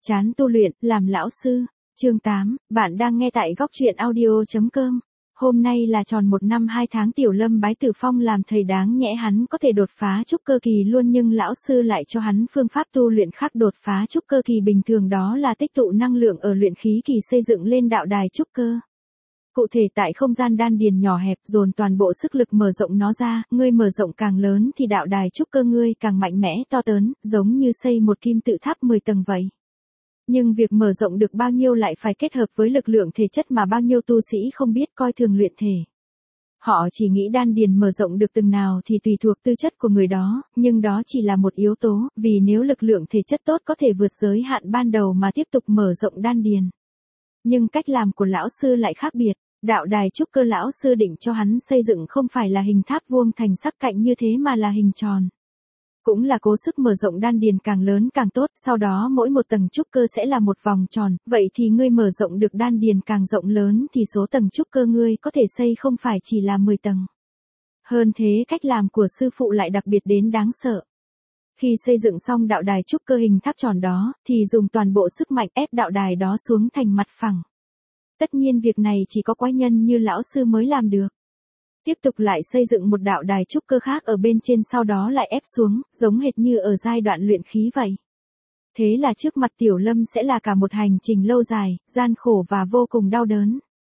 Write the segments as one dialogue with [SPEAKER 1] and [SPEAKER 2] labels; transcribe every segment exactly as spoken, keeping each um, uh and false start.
[SPEAKER 1] Chán tu luyện, làm lão sư. Chương tám, bạn đang nghe tại góc truyện audio.com. Hôm nay là tròn một năm hai tháng Tiểu Lâm bái Tử Phong làm thầy, đáng nhẽ hắn có thể đột phá trúc cơ kỳ luôn, nhưng lão sư lại cho hắn phương pháp tu luyện khác đột phá trúc cơ kỳ bình thường, đó là tích tụ năng lượng ở luyện khí kỳ xây dựng lên đạo đài trúc cơ. Cụ thể tại không gian đan điền nhỏ hẹp, dồn toàn bộ sức lực mở rộng nó ra, ngươi mở rộng càng lớn thì đạo đài trúc cơ ngươi càng mạnh mẽ to lớn, giống như xây một kim tự tháp mười tầng vậy. Nhưng việc mở rộng được bao nhiêu lại phải kết hợp với lực lượng thể chất mà bao nhiêu tu sĩ không biết, coi thường luyện thể. Họ chỉ nghĩ đan điền mở rộng được từng nào thì tùy thuộc tư chất của người đó, nhưng đó chỉ là một yếu tố, vì nếu lực lượng thể chất tốt có thể vượt giới hạn ban đầu mà tiếp tục mở rộng đan điền. Nhưng cách làm của lão sư lại khác biệt. Đạo đài trúc cơ lão sư định cho hắn xây dựng không phải là hình tháp vuông thành sắc cạnh như thế mà là hình tròn. Cũng là cố sức mở rộng đan điền càng lớn càng tốt, sau đó mỗi một tầng trúc cơ sẽ là một vòng tròn, vậy thì ngươi mở rộng được đan điền càng rộng lớn thì số tầng trúc cơ ngươi có thể xây không phải chỉ là mười tầng. Hơn thế, cách làm của sư phụ lại đặc biệt đến đáng sợ. Khi xây dựng xong đạo đài trúc cơ hình tháp tròn đó, thì dùng toàn bộ sức mạnh ép đạo đài đó xuống thành mặt phẳng. Tất nhiên việc này chỉ có quái nhân như lão sư mới làm được. Tiếp tục lại xây dựng một đạo đài trúc cơ khác ở bên trên, sau đó lại ép xuống, giống hệt như ở giai đoạn luyện khí vậy. Thế là trước mặt Tiểu Lâm sẽ là cả một hành trình lâu dài, gian khổ và vô cùng đau đớn.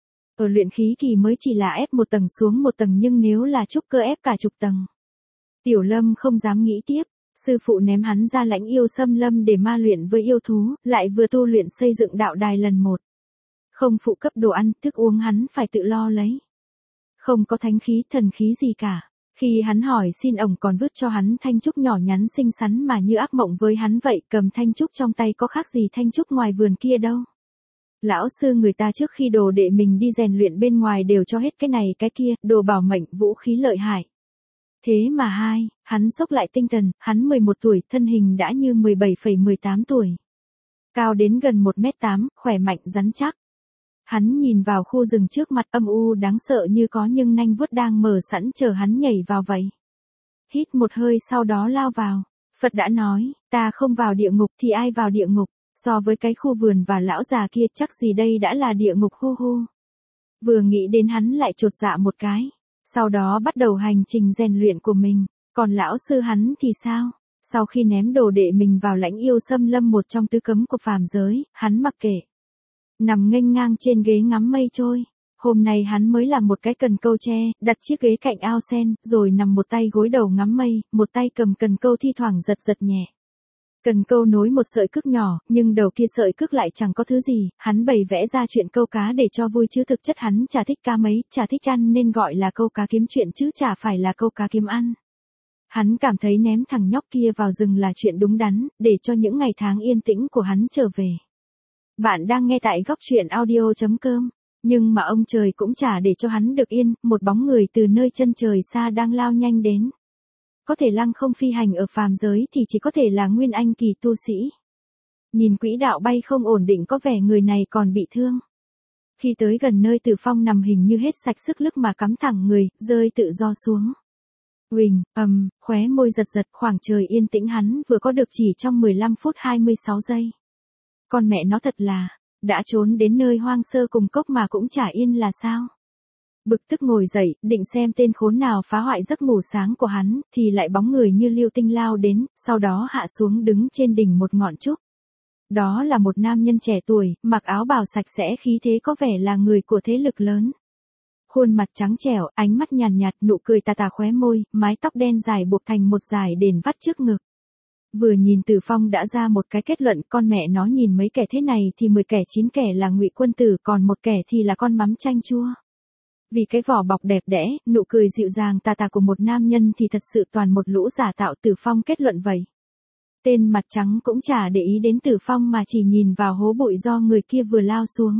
[SPEAKER 1] Ở luyện khí kỳ mới chỉ là ép một tầng xuống một tầng, nhưng nếu là trúc cơ ép cả chục tầng. Tiểu Lâm không dám nghĩ tiếp, sư phụ ném hắn ra lãnh yêu xâm lâm để ma luyện với yêu thú, lại vừa tu luyện xây dựng đạo đài lần một. Không phụ cấp đồ ăn, thức uống hắn phải tự lo lấy. Không có thánh khí, thần khí gì cả. Khi hắn hỏi xin, ổng còn vứt cho hắn thanh trúc nhỏ nhắn xinh xắn mà như ác mộng với hắn vậy, cầm thanh trúc trong tay có khác gì thanh trúc ngoài vườn kia đâu. Lão sư người ta trước khi đồ đệ mình đi rèn luyện bên ngoài đều cho hết cái này cái kia, đồ bảo mệnh, vũ khí lợi hại. Thế mà hai, hắn sốc lại tinh thần, hắn mười một tuổi, thân hình đã như mười bảy phẩy mười tám tuổi. Cao đến gần một mét tám, khỏe mạnh rắn chắc. Hắn nhìn vào khu rừng trước mặt âm u đáng sợ như có nhưng nanh vuốt đang mở sẵn chờ hắn nhảy vào vậy. Hít một hơi sau đó lao vào. Phật đã nói, ta không vào địa ngục thì ai vào địa ngục, so với cái khu vườn và lão già kia chắc gì đây đã là địa ngục hu hu. Vừa nghĩ đến hắn lại chột dạ một cái, sau đó bắt đầu hành trình rèn luyện của mình. Còn lão sư hắn thì sao? Sau khi ném đồ đệ mình vào lãnh yêu xâm lâm, một trong tứ cấm của phàm giới, hắn mặc kệ. Nằm nghênh ngang trên ghế ngắm mây trôi. Hôm nay hắn mới làm một cái cần câu tre, đặt chiếc ghế cạnh ao sen, rồi nằm một tay gối đầu ngắm mây, một tay cầm cần câu thi thoảng giật giật nhẹ. Cần câu nối một sợi cước nhỏ, nhưng đầu kia sợi cước lại chẳng có thứ gì, hắn bày vẽ ra chuyện câu cá để cho vui chứ thực chất hắn chả thích cá mấy, chả thích ăn nên gọi là câu cá kiếm chuyện chứ chả phải là câu cá kiếm ăn. Hắn cảm thấy ném thằng nhóc kia vào rừng là chuyện đúng đắn, để cho những ngày tháng yên tĩnh của hắn trở về. Bạn đang nghe tại góc truyện audio.com, nhưng mà ông trời cũng chả để cho hắn được yên, một bóng người từ nơi chân trời xa đang lao nhanh đến. Có thể lăng không phi hành ở phàm giới thì chỉ có thể là nguyên anh kỳ tu sĩ. Nhìn quỹ đạo bay không ổn định, có vẻ người này còn bị thương. Khi tới gần nơi Tử Phong nằm hình như hết sạch sức lực mà cắm thẳng người, rơi tự do xuống. Huỳnh, ầm, um, khóe môi giật giật, khoảng trời yên tĩnh hắn vừa có được chỉ trong mười lăm phút hai mươi sáu giây. Con mẹ nó thật là, đã trốn đến nơi hoang sơ cùng cốc mà cũng chả yên là sao. Bực tức ngồi dậy, định xem tên khốn nào phá hoại giấc ngủ sáng của hắn, thì lại bóng người như lưu tinh lao đến, sau đó hạ xuống đứng trên đỉnh một ngọn trúc. Đó là một nam nhân trẻ tuổi, mặc áo bào sạch sẽ, khí thế có vẻ là người của thế lực lớn. Khuôn mặt trắng trẻo, ánh mắt nhàn nhạt, nụ cười tà tà khóe môi, mái tóc đen dài buộc thành một dải đền vắt trước ngực. Vừa nhìn Tử Phong đã ra một cái kết luận, con mẹ nó nhìn mấy kẻ thế này thì mười kẻ chín kẻ là ngụy quân tử, còn một kẻ thì là con mắm chanh chua. Vì cái vỏ bọc đẹp đẽ, nụ cười dịu dàng tà tà của một nam nhân thì thật sự toàn một lũ giả tạo, Tử Phong kết luận vậy. Tên mặt trắng cũng chả để ý đến Tử Phong mà chỉ nhìn vào hố bụi do người kia vừa lao xuống.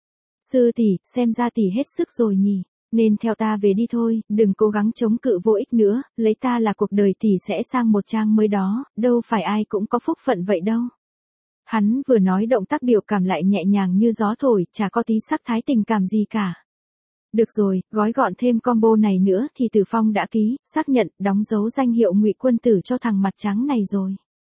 [SPEAKER 1] Sư tỷ, xem ra tỷ hết sức rồi nhỉ. Nên theo ta về đi thôi, đừng cố gắng chống cự vô ích nữa, lấy ta là cuộc đời tỷ sẽ sang một trang mới đó, đâu phải ai cũng có phúc phận vậy đâu. Hắn vừa nói động tác biểu cảm lại nhẹ nhàng như gió thổi, chả có tí sắc thái tình cảm gì cả. Được rồi, gói gọn thêm combo này nữa thì Tử Phong đã ký, xác nhận, đóng dấu danh hiệu ngụy quân tử cho thằng mặt trắng này rồi.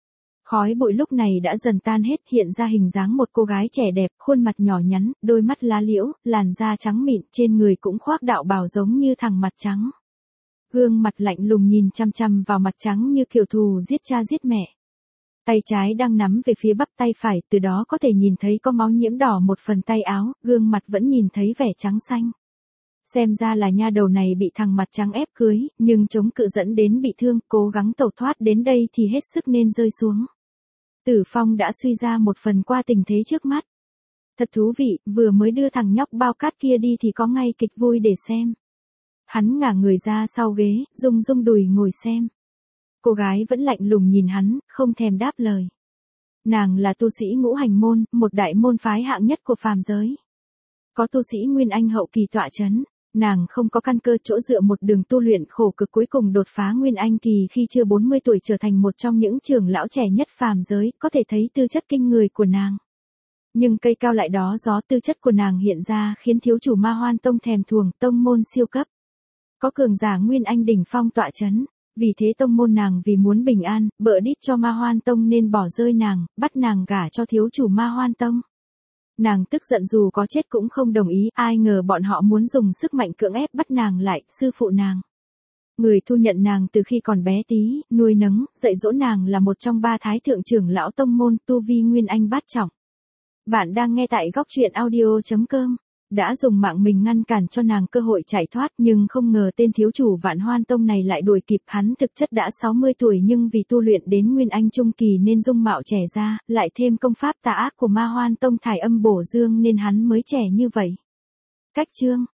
[SPEAKER 1] Khói bụi lúc này đã dần tan hết, hiện ra hình dáng một cô gái trẻ đẹp, khuôn mặt nhỏ nhắn, đôi mắt lá liễu, làn da trắng mịn, trên người cũng khoác đạo bào giống như thằng mặt trắng. Gương mặt lạnh lùng nhìn chăm chăm vào mặt trắng như kiểu thù giết cha giết mẹ. Tay trái đang nắm về phía bắp tay phải, từ đó có thể nhìn thấy có máu nhiễm đỏ một phần tay áo, gương mặt vẫn nhìn thấy vẻ trắng xanh. Xem ra là nha đầu này bị thằng mặt trắng ép cưới, nhưng chống cự dẫn đến bị thương, cố gắng tẩu thoát đến đây thì hết sức nên rơi xuống. Tử Phong đã suy ra một phần qua tình thế trước mắt. Thật thú vị, vừa mới đưa thằng nhóc bao cát kia đi thì có ngay kịch vui để xem. Hắn ngả người ra sau ghế, rung rung đùi ngồi xem. Cô gái vẫn lạnh lùng nhìn hắn, không thèm đáp lời. Nàng là tu sĩ ngũ hành môn, một đại môn phái hạng nhất của phàm giới. Có tu sĩ Nguyên Anh hậu kỳ tọa chấn, nàng không có căn cơ chỗ dựa, một đường tu luyện khổ cực cuối cùng đột phá Nguyên Anh kỳ khi chưa bốn mươi tuổi, trở thành một trong những trưởng lão trẻ nhất phàm giới, có thể thấy tư chất kinh người của nàng. Nhưng cây cao lại đó gió, tư chất của nàng hiện ra khiến thiếu chủ Ma Hoan Tông thèm thuồng, tông môn siêu cấp. Có cường giả Nguyên Anh đỉnh phong tọa chấn. Vì thế tông môn nàng vì muốn bình an, bợ đít cho Ma Hoan Tông nên bỏ rơi nàng, bắt nàng gả cho thiếu chủ Ma Hoan Tông. Nàng tức giận dù có chết cũng không đồng ý, ai ngờ bọn họ muốn dùng sức mạnh cưỡng ép bắt nàng lại, sư phụ nàng. Người thu nhận nàng từ khi còn bé tí, nuôi nấng, dạy dỗ nàng là một trong ba thái thượng trưởng lão tông môn, tu vi Nguyên Anh bát trọng. Bạn đang nghe tại góc truyện audio chấm com. Đã dùng mạng mình ngăn cản cho nàng cơ hội chạy thoát, nhưng không ngờ tên thiếu chủ Vạn Hoan Tông này lại đuổi kịp. Hắn thực chất đã sáu mươi tuổi nhưng vì tu luyện đến Nguyên Anh trung kỳ nên dung mạo trẻ ra, lại thêm công pháp tà ác của Ma Hoan Tông thải âm bổ dương nên hắn mới trẻ như vậy. Cách chương